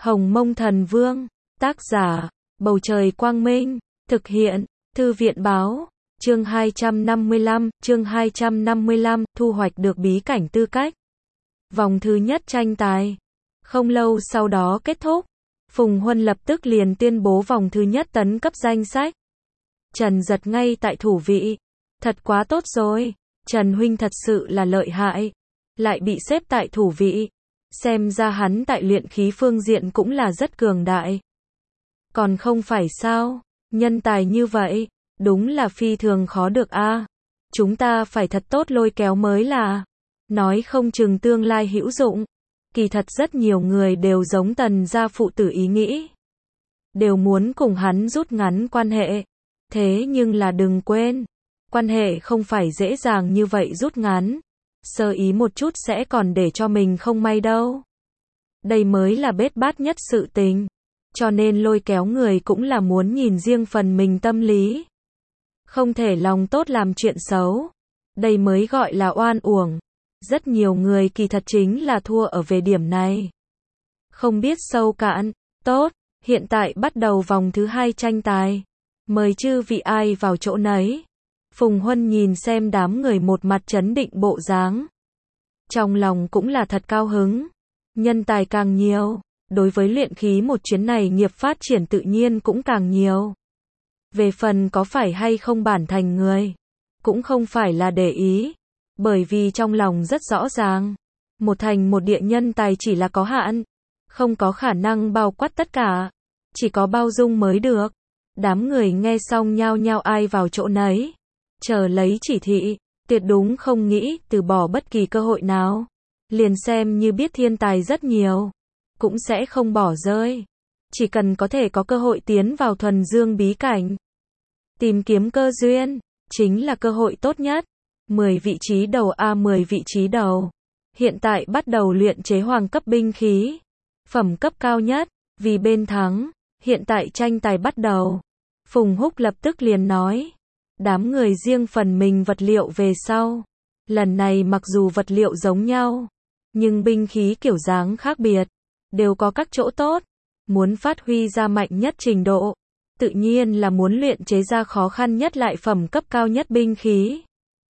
Hồng Mông Thần Vương, tác giả, Bầu Trời Quang Minh, thực hiện, Thư viện Báo, chương 255, thu hoạch được bí cảnh tư cách. Vòng thứ nhất tranh tài. Không lâu sau đó kết thúc, Phùng Huân lập tức liền tuyên bố vòng thứ nhất tấn cấp danh sách. Trần Giật ngay tại thủ vị. Thật quá tốt rồi, Trần huynh thật sự là lợi hại, lại bị xếp tại thủ vị. Xem ra hắn tại luyện khí phương diện cũng là rất cường đại. Còn không phải sao, nhân tài như vậy, đúng là phi thường khó được a. Chúng ta phải thật tốt lôi kéo mới là, nói không chừng tương lai hữu dụng. Kỳ thật rất nhiều người đều giống Tần gia phụ tử ý nghĩ, đều muốn cùng hắn rút ngắn quan hệ. Thế nhưng là đừng quên, quan hệ không phải dễ dàng như vậy rút ngắn. Sơ ý một chút sẽ còn để cho mình không may đâu. Đây mới là bết bát nhất sự tình. Cho nên lôi kéo người cũng là muốn nhìn riêng phần mình tâm lý. Không thể lòng tốt làm chuyện xấu. Đây mới gọi là oan uổng. Rất nhiều người kỳ thật chính là thua ở về điểm này. Không biết sâu cạn. Tốt, hiện tại bắt đầu vòng thứ hai tranh tài. Mời chư vị ai vào chỗ nấy. Phùng Huân nhìn xem đám người một mặt trấn định bộ dáng. Trong lòng cũng là thật cao hứng. Nhân tài càng nhiều, đối với luyện khí một chuyến này nghiệp phát triển tự nhiên cũng càng nhiều. Về phần có phải hay không bản thành người, cũng không phải là để ý. Bởi vì trong lòng rất rõ ràng, một thành một địa nhân tài chỉ là có hạn, không có khả năng bao quát tất cả, chỉ có bao dung mới được. Đám người nghe xong nhao nhao ai vào chỗ nấy, chờ lấy chỉ thị, tuyệt đúng không nghĩ từ bỏ bất kỳ cơ hội nào. Liền xem như biết thiên tài rất nhiều, cũng sẽ không bỏ rơi. Chỉ cần có thể có cơ hội tiến vào thuần dương bí cảnh, tìm kiếm cơ duyên, chính là cơ hội tốt nhất. 10 vị trí đầu 10 vị trí đầu. Hiện tại bắt đầu luyện chế hoàng cấp binh khí. Phẩm cấp cao nhất, vì bên thắng. Hiện tại tranh tài bắt đầu. Phùng Húc lập tức liền nói. Đám người riêng phần mình vật liệu về sau. Lần này mặc dù vật liệu giống nhau, nhưng binh khí kiểu dáng khác biệt, đều có các chỗ tốt. Muốn phát huy ra mạnh nhất trình độ, tự nhiên là muốn luyện chế ra khó khăn nhất lại phẩm cấp cao nhất binh khí,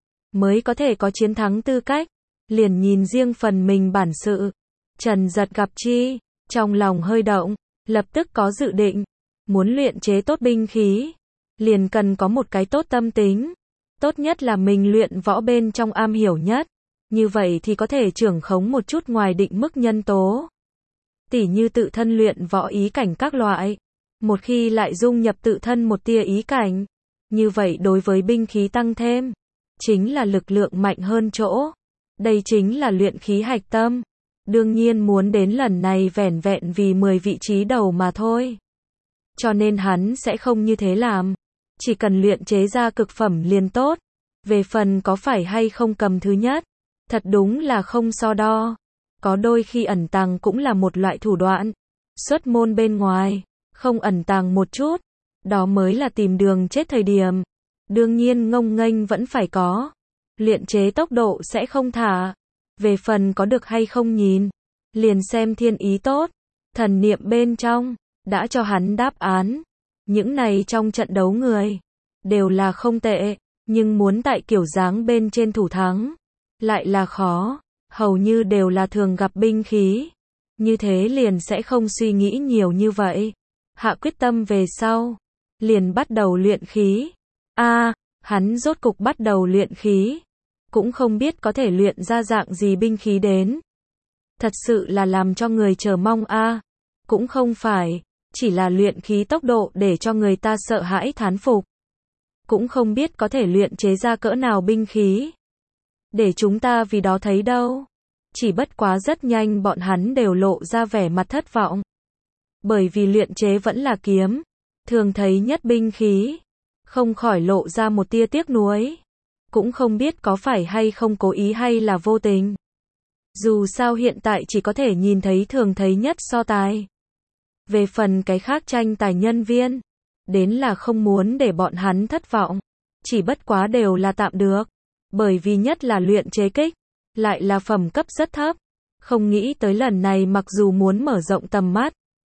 mới có thể có chiến thắng tư cách. Liền nhìn riêng phần mình bản sự. Trần Giật gặp chi, trong lòng hơi động, lập tức có dự định. Muốn luyện chế tốt binh khí, liền cần có một cái tốt tâm tính. Tốt nhất là mình luyện võ bên trong am hiểu nhất. Như vậy thì có thể trưởng khống một chút ngoài định mức nhân tố. Tỉ như tự thân luyện võ ý cảnh các loại. Một khi lại dung nhập tự thân một tia ý cảnh, như vậy đối với binh khí tăng thêm, chính là lực lượng mạnh hơn chỗ. Đây chính là luyện khí hạch tâm. Đương nhiên muốn đến lần này vẻn vẹn vì 10 vị trí đầu mà thôi. Cho nên hắn sẽ không như thế làm. Chỉ cần luyện chế ra cực phẩm liền tốt. Về phần có phải hay không cầm thứ nhất, thật đúng là không so đo. Có đôi khi ẩn tàng cũng là một loại thủ đoạn. Xuất môn bên ngoài, không ẩn tàng một chút, đó mới là tìm đường chết thời điểm. Đương nhiên ngông nghênh vẫn phải có. Luyện chế tốc độ sẽ không thả. Về phần có được hay không nhìn, liền xem thiên ý tốt. Thần niệm bên trong đã cho hắn đáp án. Những này trong trận đấu người đều là không tệ, nhưng muốn tại kiểu dáng bên trên thủ thắng lại là khó. Hầu như đều là thường gặp binh khí. Như thế liền sẽ không suy nghĩ nhiều như vậy. Hạ quyết tâm về sau, liền bắt đầu luyện khí. Hắn rốt cục bắt đầu luyện khí. Cũng không biết có thể luyện ra dạng gì binh khí đến. Thật sự là làm cho người chờ mong Cũng không phải, chỉ là luyện khí tốc độ để cho người ta sợ hãi thán phục. Cũng không biết có thể luyện chế ra cỡ nào binh khí, để chúng ta vì đó thấy đâu. Chỉ bất quá rất nhanh bọn hắn đều lộ ra vẻ mặt thất vọng. Bởi vì luyện chế vẫn là kiếm, thường thấy nhất binh khí, không khỏi lộ ra một tia tiếc nuối. Cũng không biết có phải hay không cố ý hay là vô tình. Dù sao hiện tại chỉ có thể nhìn thấy thường thấy nhất so tài. Về phần cái khác tranh tài nhân viên, đến là không muốn để bọn hắn thất vọng. Chỉ bất quá đều là tạm được. Bởi vì nhất là luyện chế kích, lại là phẩm cấp rất thấp. Không nghĩ tới lần này mặc dù muốn mở rộng tầm mắt,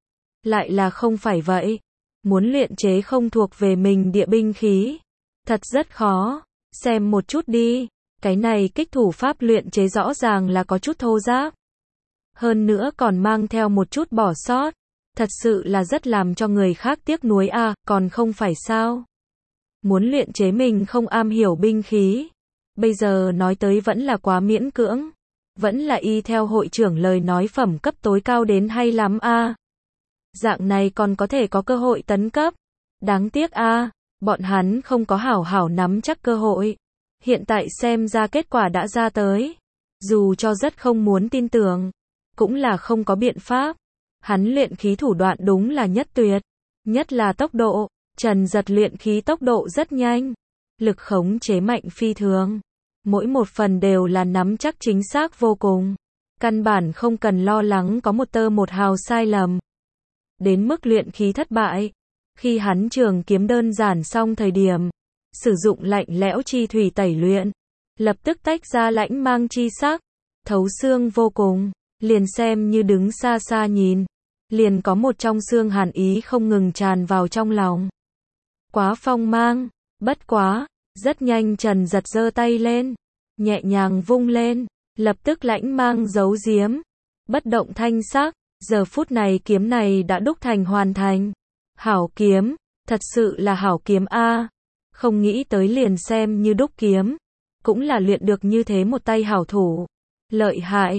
Lại là không phải vậy. Muốn luyện chế không thuộc về mình địa binh khí. Thật rất khó. Xem một chút đi. Cái này kích thủ pháp luyện chế rõ ràng là có chút thô ráp. Hơn nữa còn mang theo một chút bỏ sót. Thật sự là rất làm cho người khác tiếc nuối à, còn không phải sao. Muốn luyện chế mình không am hiểu binh khí. Bây giờ nói tới vẫn là quá miễn cưỡng. Vẫn là y theo hội trưởng lời nói phẩm cấp tối cao đến hay lắm a. Dạng này còn có thể có cơ hội tấn cấp. Đáng tiếc a, bọn hắn không có hảo hảo nắm chắc cơ hội. Hiện tại xem ra kết quả đã ra tới. Dù cho rất không muốn tin tưởng, cũng là không có biện pháp. Hắn luyện khí thủ đoạn đúng là nhất tuyệt. Nhất là tốc độ. Trần Giật luyện khí tốc độ rất nhanh. Lực khống chế mạnh phi thường. Mỗi một phần đều là nắm chắc chính xác vô cùng. Căn bản không cần lo lắng có một tơ một hào sai lầm. Đến mức luyện khí thất bại. Khi hắn trường kiếm đơn giản xong thời điểm. Sử dụng lạnh lẽo chi thủy tẩy luyện. Lập tức tách ra lãnh mang chi sắc. Thấu xương vô cùng. Liền xem như đứng xa xa nhìn. Liền có một trong xương hàn ý không ngừng tràn vào trong lòng. Quá phong mang. Bất quá. Rất nhanh Trần Giật giơ tay lên. Nhẹ nhàng vung lên. Lập tức lãnh mang giấu giếm. Bất động thanh sắc. Giờ phút này kiếm này đã đúc thành hoàn thành. Hảo kiếm. Thật sự là hảo kiếm a. Không nghĩ tới liền xem như đúc kiếm. Cũng là luyện được như thế một tay hảo thủ. Lợi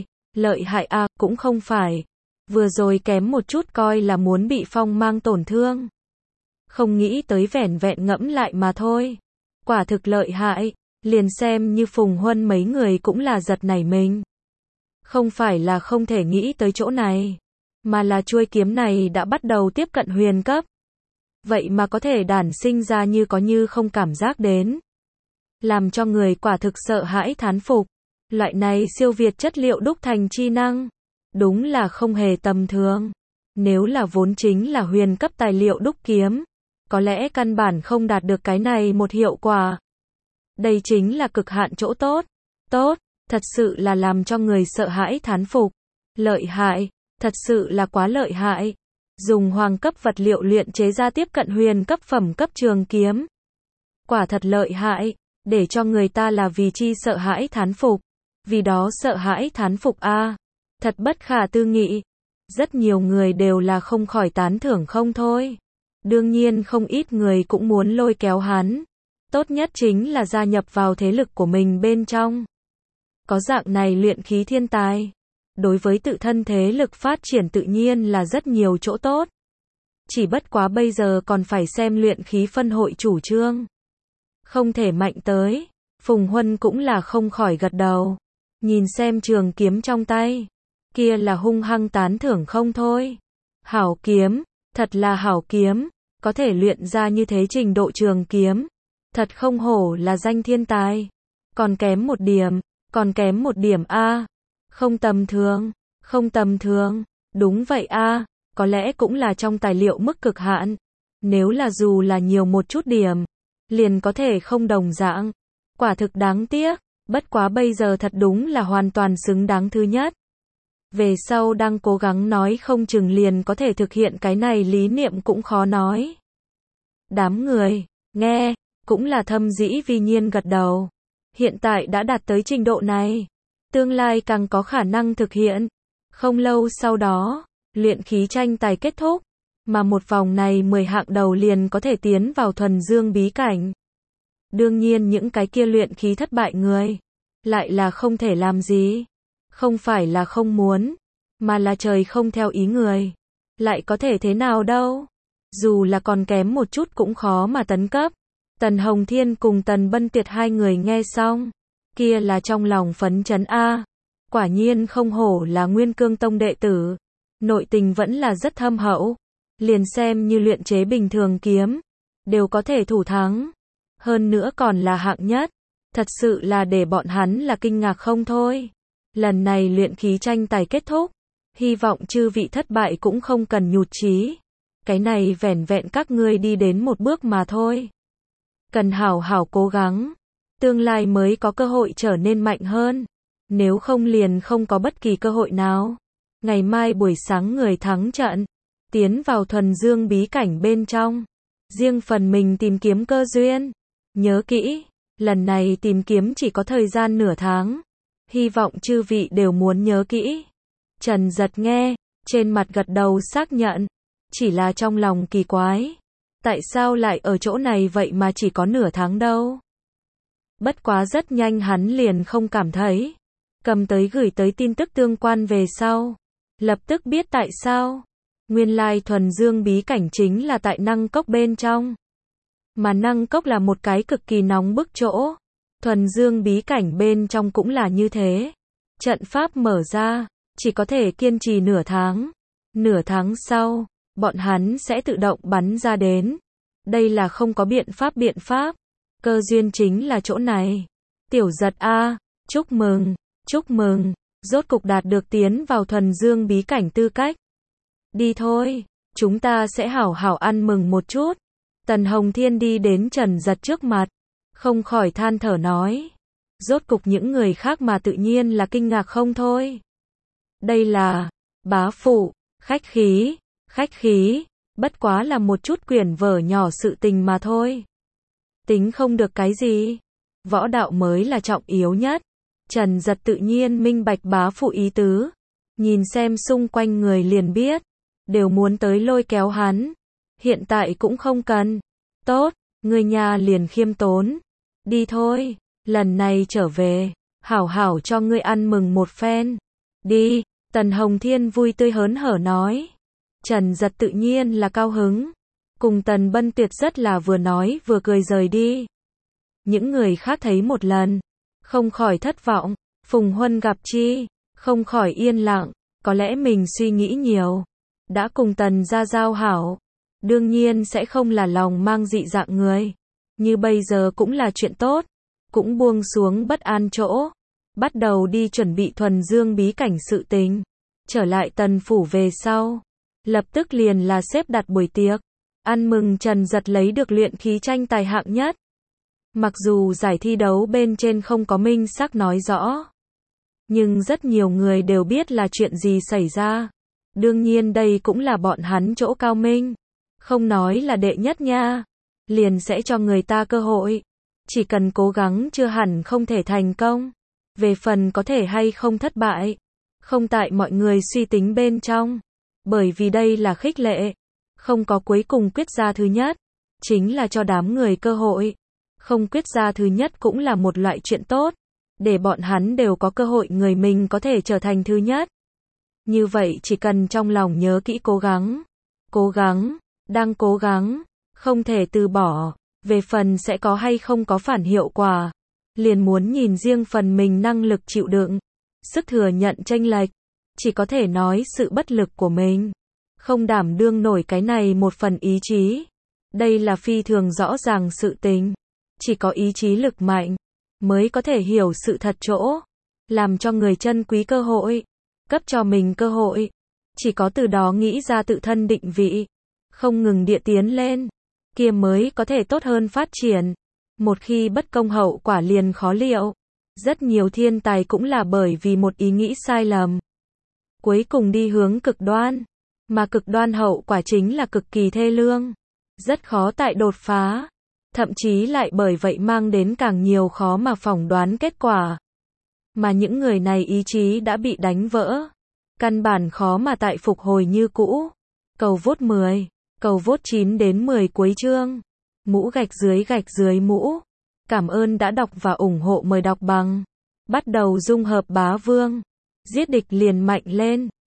hại a, cũng không phải. Vừa rồi kém một chút coi là muốn bị phong mang tổn thương. Không nghĩ tới vẻn vẹn ngẫm lại mà thôi. Quả thực lợi hại, liền xem như Phùng Huân mấy người cũng là giật nảy mình. Không phải là không thể nghĩ tới chỗ này, mà là chuôi kiếm này đã bắt đầu tiếp cận huyền cấp. Vậy mà có thể đản sinh ra như có như không cảm giác đến. Làm cho người quả thực sợ hãi thán phục. Loại này siêu việt chất liệu đúc thành chi năng. Đúng là không hề tầm thường. Nếu là vốn chính là huyền cấp tài liệu đúc kiếm, có lẽ căn bản không đạt được cái này một hiệu quả. Đây chính là cực hạn chỗ tốt. Tốt, thật sự là làm cho người sợ hãi thán phục. Lợi hại, thật sự là quá lợi hại. Dùng hoàng cấp vật liệu luyện chế ra tiếp cận huyền cấp phẩm cấp trường kiếm. Quả thật lợi hại, để cho người ta là vì chi sợ hãi thán phục. Vì đó sợ hãi thán phục a. Thật bất khả tư nghị. Rất nhiều người đều là không khỏi tán thưởng không thôi. Đương nhiên không ít người cũng muốn lôi kéo hắn. Tốt nhất chính là gia nhập vào thế lực của mình bên trong. Có dạng này luyện khí thiên tài. Đối với tự thân thế lực phát triển tự nhiên là rất nhiều chỗ tốt. Chỉ bất quá bây giờ còn phải xem luyện khí phân hội chủ trương. Không thể mạnh tới. Phùng Huân cũng là không khỏi gật đầu. Nhìn xem trường kiếm trong tay. Kia là hung hăng tán thưởng không thôi. Hảo kiếm. Thật là hảo kiếm. Có thể luyện ra như thế trình độ trường kiếm. Thật không hổ là danh thiên tài. Còn kém một điểm a. Không tầm thường. Đúng vậy a. Có lẽ cũng là trong tài liệu mức cực hạn. Nếu là dù là nhiều một chút điểm, liền có thể không đồng dạng. Quả thực đáng tiếc. Bất quá bây giờ thật đúng là hoàn toàn xứng đáng thứ nhất. Về sau đang cố gắng nói không chừng liền có thể thực hiện cái này lý niệm cũng khó nói. Đám người, nghe, cũng là thâm dĩ vi nhiên gật đầu. Hiện tại đã đạt tới trình độ này. Tương lai càng có khả năng thực hiện. Không lâu sau đó, luyện khí tranh tài kết thúc. Mà một vòng này 10 hạng đầu liền có thể tiến vào thuần dương bí cảnh. Đương nhiên những cái kia luyện khí thất bại người. Lại là không thể làm gì. Không phải là không muốn. Mà là trời không theo ý người. Lại có thể thế nào đâu. Dù là còn kém một chút cũng khó mà tấn cấp. Tần Hồng Thiên cùng Tần Bân Tiệt hai người nghe xong. Kia là trong lòng phấn chấn a. Quả nhiên không hổ là Nguyên Cương Tông đệ tử. Nội tình vẫn là rất thâm hậu. Liền xem như luyện chế bình thường kiếm. Đều có thể thủ thắng. Hơn nữa còn là hạng nhất. Thật sự là để bọn hắn là kinh ngạc không thôi. Lần này luyện khí tranh tài kết thúc. Hy vọng chư vị thất bại cũng không cần nhụt chí. Cái này vẻn vẹn các ngươi đi đến một bước mà thôi. Cần hảo hảo cố gắng. Tương lai mới có cơ hội trở nên mạnh hơn. Nếu không liền không có bất kỳ cơ hội nào. Ngày mai buổi sáng người thắng trận. tiến vào thuần dương bí cảnh bên trong, riêng phần mình tìm kiếm cơ duyên. Nhớ kỹ, lần này tìm kiếm chỉ có thời gian nửa tháng, hy vọng chư vị đều muốn nhớ kỹ. Trần Giật nghe, trên mặt gật đầu xác nhận, chỉ là trong lòng kỳ quái, tại sao lại ở chỗ này vậy mà chỉ có nửa tháng đâu. Bất quá rất nhanh hắn liền không cảm thấy, cầm tới gửi tới tin tức tương quan về sau, lập tức biết tại sao. Nguyên lai thuần dương bí cảnh chính là tại năng cốc bên trong, mà năng cốc là một cái cực kỳ nóng bức chỗ, thuần dương bí cảnh bên trong cũng là như thế. Trận pháp mở ra, chỉ có thể kiên trì nửa tháng sau, bọn hắn sẽ tự động bắn ra đến. Đây là không có biện pháp, cơ duyên chính là chỗ này. Tiểu Giật a, chúc mừng, rốt cục đạt được tiến vào thuần dương bí cảnh tư cách. Đi thôi, chúng ta sẽ hảo hảo ăn mừng một chút. Tần Hồng Thiên đi đến Trần Giật trước mặt, không khỏi than thở nói. Rốt cục những người khác mà tự nhiên là kinh ngạc không thôi. Đây là, bá phụ, khách khí, bất quá là một chút quyển vở nhỏ sự tình mà thôi. Tính không được cái gì, võ đạo mới là trọng yếu nhất. Trần Giật tự nhiên minh bạch bá phụ ý tứ, nhìn xem xung quanh người liền biết, đều muốn tới lôi kéo hắn. Hiện tại cũng không cần. Tốt, người nhà liền khiêm tốn. Đi thôi, lần này trở về, hảo hảo cho ngươi ăn mừng một phen. Đi, Tần Hồng Thiên vui tươi hớn hở nói. Trần Giật tự nhiên là cao hứng, cùng Tần Bân Tuyệt rất là vừa nói vừa cười rời đi. Những người khác thấy một lần, không khỏi thất vọng. Phùng Huân gặp chi, không khỏi yên lặng, có lẽ mình suy nghĩ nhiều. Đã cùng Tần gia giao hảo, đương nhiên sẽ không là lòng mang dị dạng người. Như bây giờ cũng là chuyện tốt, cũng buông xuống bất an chỗ, bắt đầu đi chuẩn bị thuần dương bí cảnh sự tình. Trở lại Tần phủ về sau, lập tức liền là xếp đặt buổi tiệc, ăn mừng Trần Giật lấy được luyện khí tranh tài hạng nhất. Mặc dù giải thi đấu bên trên không có minh xác nói rõ, nhưng rất nhiều người đều biết là chuyện gì xảy ra. Đương nhiên đây cũng là bọn hắn chỗ cao minh. Không nói là đệ nhất nha, liền sẽ cho người ta cơ hội. Chỉ cần cố gắng chưa hẳn không thể thành công. Về phần có thể hay không thất bại, không tại mọi người suy tính bên trong. Bởi vì đây là khích lệ, không có cuối cùng quyết ra thứ nhất, chính là cho đám người cơ hội. Không quyết ra thứ nhất cũng là một loại chuyện tốt, để bọn hắn đều có cơ hội người mình có thể trở thành thứ nhất. Như vậy chỉ cần trong lòng nhớ kỹ cố gắng, đang cố gắng, không thể từ bỏ. Về phần sẽ có hay không có phản hiệu quả, liền muốn nhìn riêng phần mình năng lực chịu đựng, sức thừa nhận chênh lệch. Chỉ có thể nói sự bất lực của mình, không đảm đương nổi cái này một phần ý chí. Đây là phi thường rõ ràng sự tình. Chỉ có ý chí lực mạnh, mới có thể hiểu sự thật chỗ, làm cho người trân quý cơ hội, cấp cho mình cơ hội. Chỉ có từ đó nghĩ ra tự thân định vị, không ngừng địa tiến lên, kia mới có thể tốt hơn phát triển. Một khi bất công hậu quả liền khó liệu. Rất nhiều thiên tài cũng là bởi vì một ý nghĩ sai lầm, cuối cùng đi hướng cực đoan, mà cực đoan hậu quả chính là cực kỳ thê lương, rất khó tại đột phá, thậm chí lại bởi vậy mang đến càng nhiều khó mà phỏng đoán kết quả. Mà những người này ý chí đã bị đánh vỡ, căn bản khó mà tại phục hồi như cũ. Cầu vote 10, cầu vote 9 đến 10 cuối chương. Mũ gạch dưới mũ. Cảm ơn đã đọc và ủng hộ, mời đọc bằng. Bắt đầu dung hợp bá vương. Giết địch liền mạnh lên.